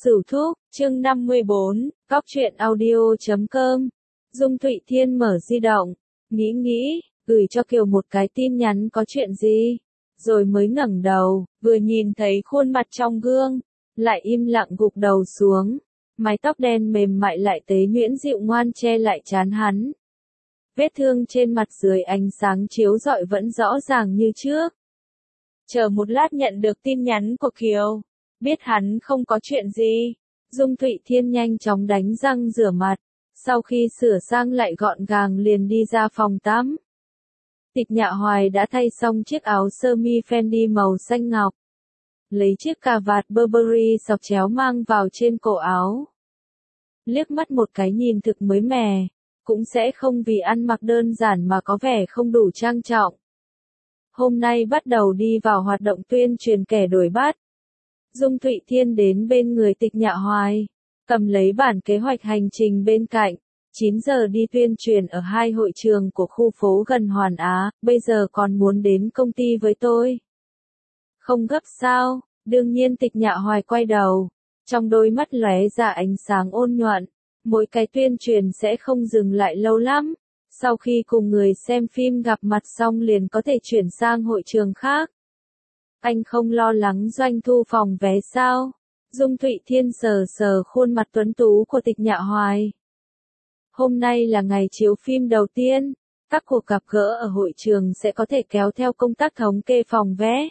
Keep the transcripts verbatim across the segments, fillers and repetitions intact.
Sửu Thúc, chương năm mươi bốn, Góc truyện audio chấm com. Dung Thụy Thiên mở di động, nghĩ nghĩ, gửi cho Kiều một cái tin nhắn có chuyện gì, rồi mới ngẩng đầu, vừa nhìn thấy khuôn mặt trong gương, lại im lặng gục đầu xuống, mái tóc đen mềm mại lại tế nhuyễn dịu ngoan che lại trán hắn. Vết thương trên mặt dưới ánh sáng chiếu rọi vẫn rõ ràng như trước. Chờ một lát nhận được tin nhắn của Kiều, biết hắn không có chuyện gì, Dung Thụy Thiên nhanh chóng đánh răng rửa mặt, sau khi sửa sang lại gọn gàng liền đi ra phòng tắm. Tịch Nhạ Hoài đã thay xong chiếc áo sơ mi Fendi màu xanh ngọc, lấy chiếc cà vạt Burberry sọc chéo mang vào trên cổ áo. Liếc mắt một cái nhìn thực mới mẻ, cũng sẽ không vì ăn mặc đơn giản mà có vẻ không đủ trang trọng. Hôm nay bắt đầu đi vào hoạt động tuyên truyền kẻ đổi bát. Dung Thụy Thiên đến bên người Tịch Nhạ Hoài, cầm lấy bản kế hoạch hành trình bên cạnh, chín giờ đi tuyên truyền ở hai hội trường của khu phố gần Hoàn Á, bây giờ còn muốn đến công ty với tôi. Không gấp sao? Đương nhiên. Tịch Nhạ Hoài quay đầu, trong đôi mắt lóe ra ánh sáng ôn nhuận, mỗi cái tuyên truyền sẽ không dừng lại lâu lắm, sau khi cùng người xem phim gặp mặt xong liền có thể chuyển sang hội trường khác. Anh không lo lắng doanh thu phòng vé sao? Dung Thụy Thiên sờ sờ khuôn mặt tuấn tú của Tịch Nhạ Hoài. Hôm nay là ngày chiếu phim đầu tiên, các cuộc gặp gỡ ở hội trường sẽ có thể kéo theo công tác thống kê phòng vé.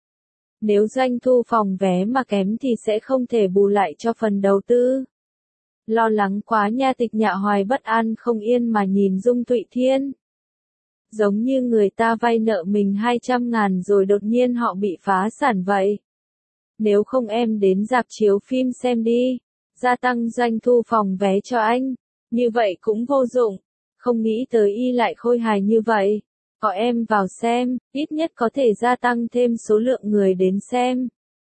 Nếu doanh thu phòng vé mà kém thì sẽ không thể bù lại cho phần đầu tư. Lo lắng quá nha. Tịch Nhạ Hoài bất an không yên mà nhìn Dung Thụy Thiên. Giống như người ta vay nợ mình hai trăm ngàn rồi đột nhiên họ bị phá sản vậy. Nếu không em đến rạp chiếu phim xem đi, gia tăng doanh thu phòng vé cho anh, như vậy cũng vô dụng, không nghĩ tới y lại khôi hài như vậy. Có em vào xem, ít nhất có thể gia tăng thêm số lượng người đến xem.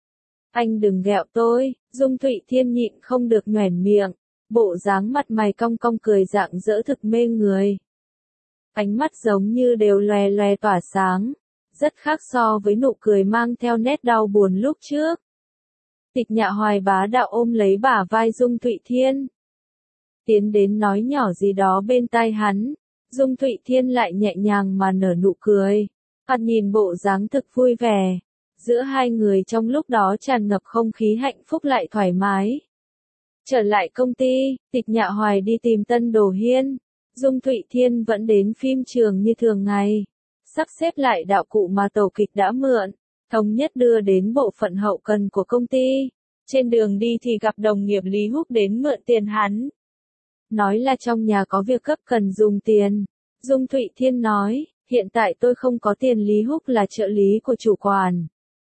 Anh đừng ghẹo tôi. Dung Thụy Thiên nhịn không được nhoẻn miệng, bộ dáng mặt mày cong cong cười rạng rỡ thực mê người. Ánh mắt giống như đều lòe lòe tỏa sáng, rất khác so với nụ cười mang theo nét đau buồn lúc trước. Tịch Nhạ Hoài bá đạo ôm lấy bả vai Dung Thụy Thiên, tiến đến nói nhỏ gì đó bên tai hắn. Dung Thụy Thiên lại nhẹ nhàng mà nở nụ cười, hắn nhìn bộ dáng thực vui vẻ. Giữa hai người trong lúc đó tràn ngập không khí hạnh phúc lại thoải mái. Trở lại công ty, Tịch Nhạ Hoài đi tìm Tân Đồ Hiên. Dung Thụy Thiên vẫn đến phim trường như thường ngày, sắp xếp lại đạo cụ mà tổ kịch đã mượn, thống nhất đưa đến bộ phận hậu cần của công ty. Trên đường đi thì gặp đồng nghiệp Lý Húc đến mượn tiền hắn. Nói là trong nhà có việc gấp cần dùng tiền. Dung Thụy Thiên nói, hiện tại tôi không có tiền. Lý Húc là trợ lý của chủ quản.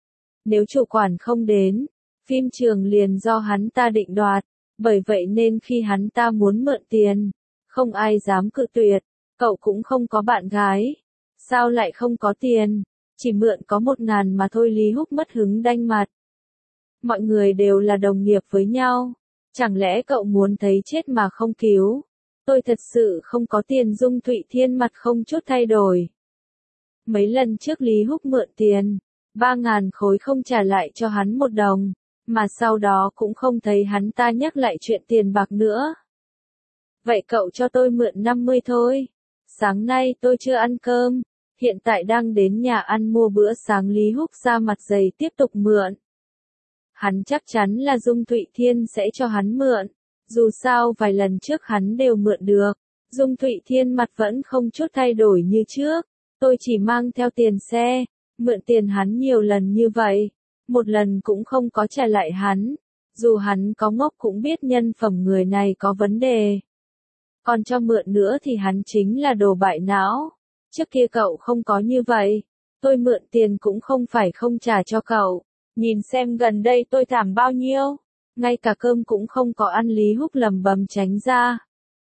Nếu chủ quản không đến, phim trường liền do hắn ta định đoạt, bởi vậy nên khi hắn ta muốn mượn tiền, không ai dám cự tuyệt. Cậu cũng không có bạn gái, sao lại không có tiền? Chỉ mượn có một ngàn mà thôi. Lý Húc mất hứng đanh mặt. Mọi người đều là đồng nghiệp với nhau, chẳng lẽ cậu muốn thấy chết mà không cứu? Tôi thật sự không có tiền. Dung Thụy Thiên mặt không chút thay đổi. Mấy lần trước Lý Húc mượn tiền, ba ngàn khối không trả lại cho hắn một đồng, mà sau đó cũng không thấy hắn ta nhắc lại chuyện tiền bạc nữa. Vậy cậu cho tôi mượn năm mươi thôi. Sáng nay tôi chưa ăn cơm, hiện tại đang đến nhà ăn mua bữa sáng. Lý Húc ra mặt dày tiếp tục mượn. Hắn chắc chắn là Dung Thụy Thiên sẽ cho hắn mượn, dù sao vài lần trước hắn đều mượn được. Dung Thụy Thiên mặt vẫn không chút thay đổi như trước. Tôi chỉ mang theo tiền xe, mượn tiền hắn nhiều lần như vậy, một lần cũng không có trả lại hắn. Dù hắn có ngốc cũng biết nhân phẩm người này có vấn đề. Còn cho mượn nữa thì hắn chính là đồ bại não. Trước kia cậu không có như vậy. Tôi mượn tiền cũng không phải không trả cho cậu. Nhìn xem gần đây tôi thảm bao nhiêu. Ngay cả cơm cũng không có ăn. Lý Húc lầm bầm tránh ra.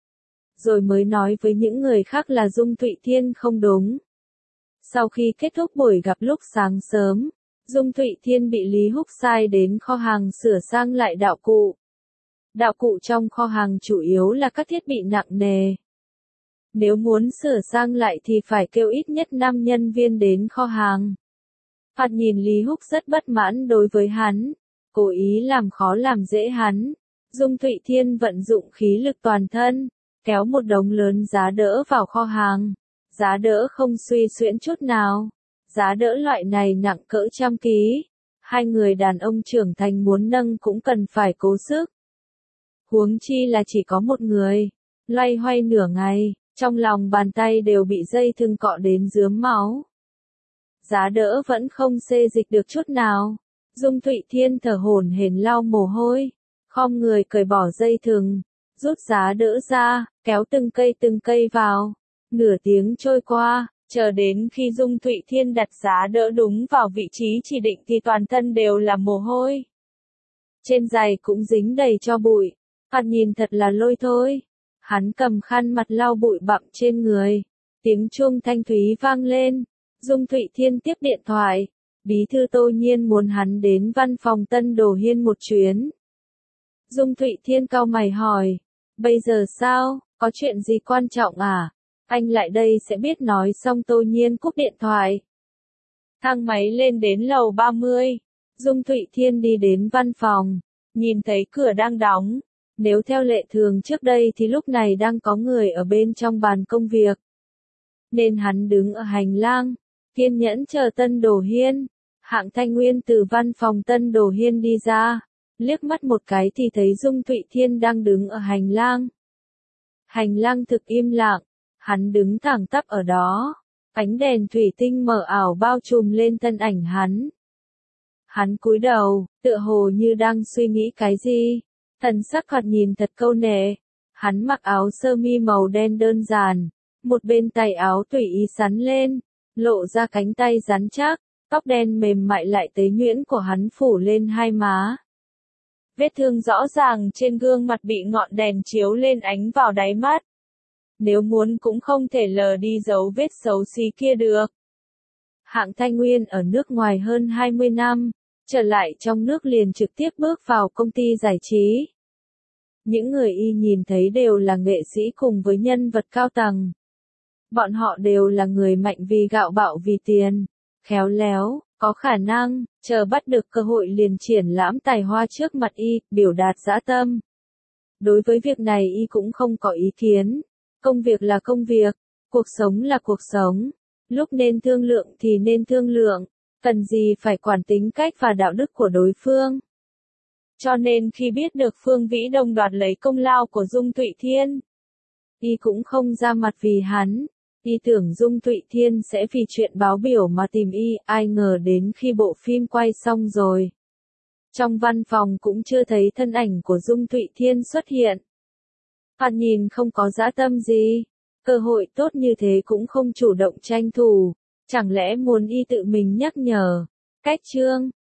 Rồi mới nói với những người khác là Dung Thụy Thiên không đúng. Sau khi kết thúc buổi gặp lúc sáng sớm, Dung Thụy Thiên bị Lý Húc sai đến kho hàng sửa sang lại đạo cụ. Đạo cụ trong kho hàng chủ yếu là các thiết bị nặng nề. Nếu muốn sửa sang lại thì phải kêu ít nhất năm nhân viên đến kho hàng. Hắn nhìn Lý Húc rất bất mãn đối với hắn, cố ý làm khó làm dễ hắn. Dung Thụy Thiên vận dụng khí lực toàn thân, kéo một đống lớn giá đỡ vào kho hàng. Giá đỡ không suy xuyễn chút nào. Giá đỡ loại này nặng cỡ trăm ký. Hai người đàn ông trưởng thành muốn nâng cũng cần phải cố sức. Huống chi là chỉ có một người. Loay hoay nửa ngày, trong lòng bàn tay đều bị dây thừng cọ đến rướm máu. Giá đỡ vẫn không xê dịch được chút nào. Dung Thụy Thiên thở hổn hển lau mồ hôi, khom người cởi bỏ dây thừng, rút giá đỡ ra, kéo từng cây từng cây vào. Nửa tiếng trôi qua, chờ đến khi Dung Thụy Thiên đặt giá đỡ đúng vào vị trí chỉ định thì toàn thân đều là mồ hôi. Trên giày cũng dính đầy cho bụi, thoạt nhìn thật là lôi thôi. Hắn cầm khăn mặt lau bụi bặm trên người. Tiếng chuông thanh thúy vang lên. Dung Thụy Thiên tiếp điện thoại. Bí thư Tô Nhiên muốn hắn đến văn phòng Tân Đồ Hiên một chuyến. Dung Thụy Thiên cau mày hỏi. Bây giờ sao, có chuyện gì quan trọng à? Anh lại đây sẽ biết nói xong Tô Nhiên cúp điện thoại. Thang máy lên đến lầu ba mươi. Dung Thụy Thiên đi đến văn phòng. Nhìn thấy cửa đang đóng. Nếu theo lệ thường trước đây thì lúc này đang có người ở bên trong bàn công việc. Nên hắn đứng ở hành lang, kiên nhẫn chờ Tân Đồ Hiên. Hạng Thanh Nguyên từ văn phòng Tân Đồ Hiên đi ra, liếc mắt một cái thì thấy Dung Thụy Thiên đang đứng ở hành lang. Hành lang thực im lặng, hắn đứng thẳng tắp ở đó, ánh đèn thủy tinh mờ ảo bao trùm lên thân ảnh hắn. Hắn cúi đầu, tựa hồ như đang suy nghĩ cái gì. Thần sắc thoạt nhìn thật câu nệ. Hắn mặc áo sơ mi màu đen đơn giản, một bên tay áo tùy ý sắn lên, lộ ra cánh tay rắn chắc, tóc đen mềm mại lại tế nhuyễn của hắn phủ lên hai má. Vết thương rõ ràng trên gương mặt bị ngọn đèn chiếu lên ánh vào đáy mắt. Nếu muốn cũng không thể lờ đi dấu vết xấu xí kia được. Hạng Thanh Nguyên ở nước ngoài hơn hai mươi năm. Trở lại trong nước liền trực tiếp bước vào công ty giải trí. Những người y nhìn thấy đều là nghệ sĩ cùng với nhân vật cao tầng. Bọn họ đều là người mạnh vì gạo bạo vì tiền, khéo léo, có khả năng, chờ bắt được cơ hội liền triển lãm tài hoa trước mặt y, biểu đạt dã tâm. Đối với việc này y cũng không có ý kiến. Công việc là công việc, cuộc sống là cuộc sống. Lúc nên thương lượng thì nên thương lượng. Cần gì phải quản tính cách và đạo đức của đối phương. Cho nên khi biết được Phương Vĩ Đông đoạt lấy công lao của Dung Thụy Thiên, y cũng không ra mặt vì hắn. Y tưởng Dung Thụy Thiên sẽ vì chuyện báo biểu mà tìm y, ai ngờ đến khi bộ phim quay xong rồi. Trong văn phòng cũng chưa thấy thân ảnh của Dung Thụy Thiên xuất hiện. Thoạt nhìn không có dã tâm gì, cơ hội tốt như thế cũng không chủ động tranh thủ. Chẳng lẽ muốn y tự mình nhắc nhở. Cách chương